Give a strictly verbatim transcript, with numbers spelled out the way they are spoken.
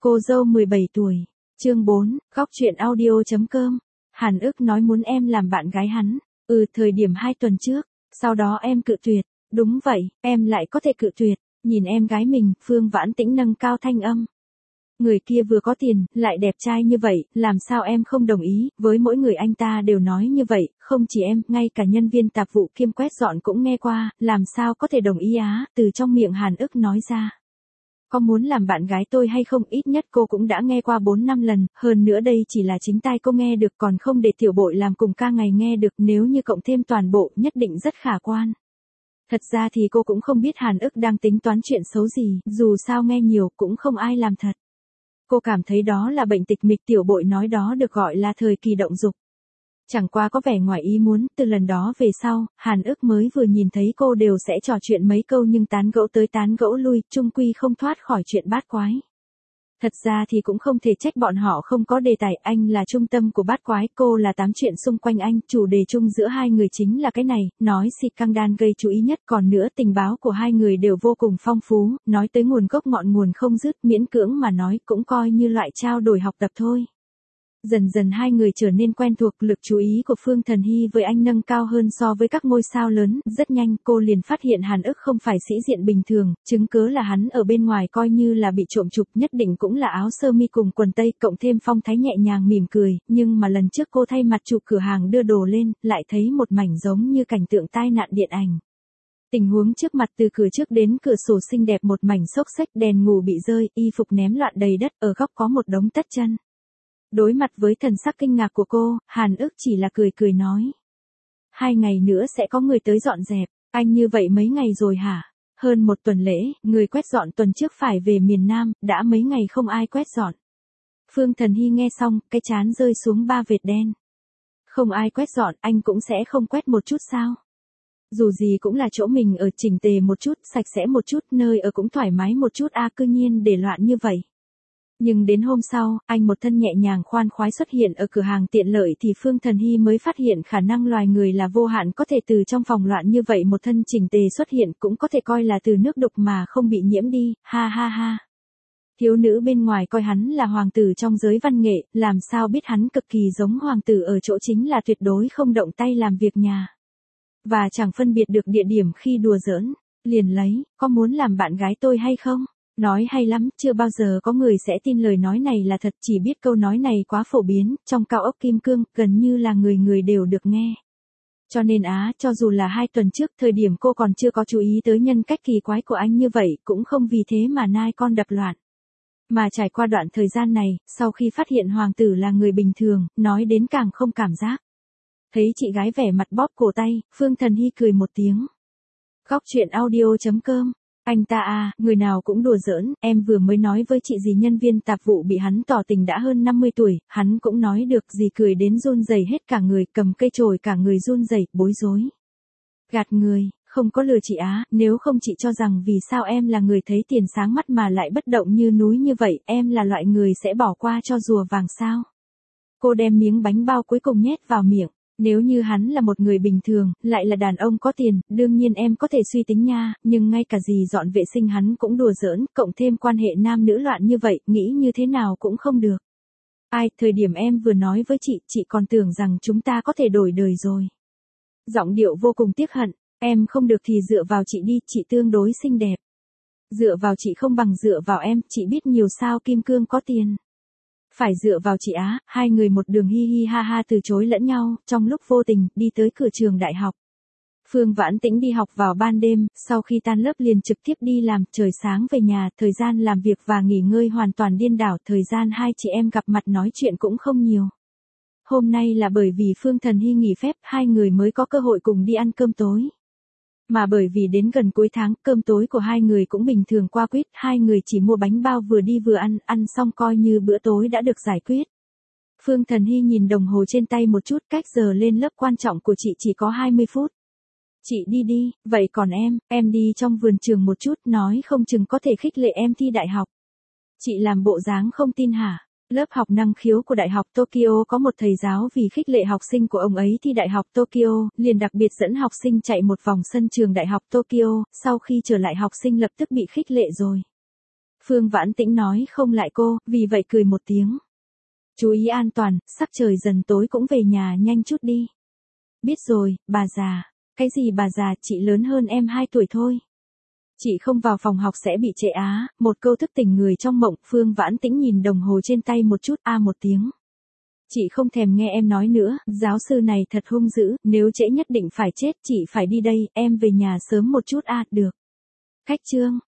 Cô dâu mười bảy tuổi. Chương bốn, góc truyện audio chấm com. Hàn Ức nói muốn em làm bạn gái hắn. Ừ, thời điểm hai tuần trước. Sau đó em cự tuyệt. Đúng vậy, em lại có thể cự tuyệt. Nhìn em gái mình, Phương Vãn Tĩnh nâng cao thanh âm. Người kia vừa có tiền, lại đẹp trai như vậy, làm sao em không đồng ý, với mỗi người anh ta đều nói như vậy, không chỉ em, ngay cả nhân viên tạp vụ kiêm quét dọn cũng nghe qua, làm sao có thể đồng ý á, từ trong miệng Hàn Ức nói ra. Có muốn làm bạn gái tôi hay không, ít nhất cô cũng đã nghe qua bốn năm lần, hơn nữa đây chỉ là chính tai cô nghe được, còn không để tiểu bội làm cùng ca ngày nghe được, nếu như cộng thêm toàn bộ, nhất định rất khả quan. Thật ra thì cô cũng không biết Hàn Ức đang tính toán chuyện xấu gì, dù sao nghe nhiều cũng không ai làm thật. Cô cảm thấy đó là bệnh tịch mịch, tiểu bội nói đó được gọi là thời kỳ động dục. Chẳng qua có vẻ ngoài ý muốn, từ lần đó về sau, Hàn Ức mới vừa nhìn thấy cô đều sẽ trò chuyện mấy câu nhưng tán gẫu tới tán gẫu lui, chung quy không thoát khỏi chuyện bát quái. Thật ra thì cũng không thể trách bọn họ không có đề tài, anh là trung tâm của bát quái, cô là tám chuyện xung quanh anh, chủ đề chung giữa hai người chính là cái này, nói si căng đan gây chú ý nhất, còn nữa tình báo của hai người đều vô cùng phong phú, nói tới nguồn gốc ngọn nguồn không dứt, miễn cưỡng mà nói cũng coi như loại trao đổi học tập thôi. Dần dần hai người trở nên quen thuộc, lực chú ý của Phương Thần Hy với anh nâng cao hơn so với các ngôi sao lớn, rất nhanh cô liền phát hiện Hàn Ức không phải sĩ diện bình thường, chứng cớ là hắn ở bên ngoài coi như là bị trộm chụp, nhất định cũng là áo sơ mi cùng quần tây, cộng thêm phong thái nhẹ nhàng mỉm cười, nhưng mà lần trước cô thay mặt chủ cửa hàng đưa đồ lên, lại thấy một mảnh giống như cảnh tượng tai nạn điện ảnh. Tình huống trước mặt từ cửa trước đến cửa sổ xinh đẹp một mảnh xốc xếch, đèn ngủ bị rơi, y phục ném loạn đầy đất, ở góc có một đống tất chân. Đối mặt với thần sắc kinh ngạc của cô, Hàn Ức chỉ là cười cười nói. Hai ngày nữa sẽ có người tới dọn dẹp, anh như vậy mấy ngày rồi hả? Hơn một tuần lễ, người quét dọn tuần trước phải về miền Nam, đã mấy ngày không ai quét dọn. Phương Thần Hy nghe xong, cái trán rơi xuống ba vệt đen. Không ai quét dọn, anh cũng sẽ không quét một chút sao? Dù gì cũng là chỗ mình ở, chỉnh tề một chút, sạch sẽ một chút, nơi ở cũng thoải mái một chút, a cư nhiên để loạn như vậy. Nhưng đến hôm sau, anh một thân nhẹ nhàng khoan khoái xuất hiện ở cửa hàng tiện lợi thì Phương Thần Hy mới phát hiện khả năng loài người là vô hạn, có thể từ trong phòng loạn như vậy một thân chỉnh tề xuất hiện, cũng có thể coi là từ nước đục mà không bị nhiễm đi, ha ha ha. Thiếu nữ bên ngoài coi hắn là hoàng tử trong giới văn nghệ, làm sao biết hắn cực kỳ giống hoàng tử ở chỗ chính là tuyệt đối không động tay làm việc nhà. Và chẳng phân biệt được địa điểm khi đùa giỡn, liền lấy, có muốn làm bạn gái tôi hay không? Nói hay lắm, chưa bao giờ có người sẽ tin lời nói này là thật, chỉ biết câu nói này quá phổ biến, trong cao ốc kim cương, gần như là người người đều được nghe. Cho nên á, cho dù là hai tuần trước, thời điểm cô còn chưa có chú ý tới nhân cách kỳ quái của anh như vậy, cũng không vì thế mà nai con đập loạn. Mà trải qua đoạn thời gian này, sau khi phát hiện hoàng tử là người bình thường, nói đến càng không cảm giác. Thấy chị gái vẻ mặt bóp cổ tay, Phương Thần Hy cười một tiếng. Góc truyện audio chấm com. Anh ta à, người nào cũng đùa giỡn, em vừa mới nói với chị gì nhân viên tạp vụ bị hắn tỏ tình đã hơn năm mươi tuổi, hắn cũng nói được gì, cười đến run rẩy hết cả người, cầm cây chổi cả người run rẩy, bối rối. Gạt người, không có lừa chị á, nếu không chị cho rằng vì sao em là người thấy tiền sáng mắt mà lại bất động như núi như vậy, em là loại người sẽ bỏ qua cho rùa vàng sao? Cô đem miếng bánh bao cuối cùng nhét vào miệng. Nếu như hắn là một người bình thường, lại là đàn ông có tiền, đương nhiên em có thể suy tính nha, nhưng ngay cả gì dọn vệ sinh hắn cũng đùa giỡn, cộng thêm quan hệ nam nữ loạn như vậy, nghĩ như thế nào cũng không được. Ai, thời điểm em vừa nói với chị, chị còn tưởng rằng chúng ta có thể đổi đời rồi. Giọng điệu vô cùng tiếc hận, em không được thì dựa vào chị đi, chị tương đối xinh đẹp. Dựa vào chị không bằng dựa vào em, chị biết nhiều sao kim cương có tiền. Phải dựa vào chị á, hai người một đường hi hi ha ha từ chối lẫn nhau, trong lúc vô tình, đi tới cửa trường đại học. Phương Vãn Tĩnh đi học vào ban đêm, sau khi tan lớp liền trực tiếp đi làm, trời sáng về nhà, thời gian làm việc và nghỉ ngơi hoàn toàn điên đảo, thời gian hai chị em gặp mặt nói chuyện cũng không nhiều. Hôm nay là bởi vì Phương Thần Hy nghỉ phép, hai người mới có cơ hội cùng đi ăn cơm tối. Mà bởi vì đến gần cuối tháng, cơm tối của hai người cũng bình thường qua quýt, hai người chỉ mua bánh bao vừa đi vừa ăn, ăn xong coi như bữa tối đã được giải quyết. Phương Thần Hy nhìn đồng hồ trên tay một chút, cách giờ lên lớp quan trọng của chị chỉ có hai mươi phút. Chị đi đi, vậy còn em, em đi trong vườn trường một chút, nói không chừng có thể khích lệ em thi đại học. Chị làm bộ dáng không tin hả? Lớp học năng khiếu của Đại học Tokyo có một thầy giáo vì khích lệ học sinh của ông ấy thi Đại học Tokyo, liền đặc biệt dẫn học sinh chạy một vòng sân trường Đại học Tokyo, sau khi trở lại học sinh lập tức bị khích lệ rồi. Phương Vãn Tĩnh nói không lại cô, vì vậy cười một tiếng. Chú ý an toàn, sắc trời dần tối cũng về nhà nhanh chút đi. Biết rồi, bà già. Cái gì bà già, chị lớn hơn em hai tuổi thôi. Chị không vào phòng học sẽ bị trễ á, một câu thức tỉnh người trong mộng. Phương Vãn Tĩnh nhìn đồng hồ trên tay một chút, a một tiếng. Chị không thèm nghe em nói nữa, giáo sư này thật hung dữ, nếu trễ nhất định phải chết, chị phải đi đây, em về nhà sớm một chút a, được. Khách Trương,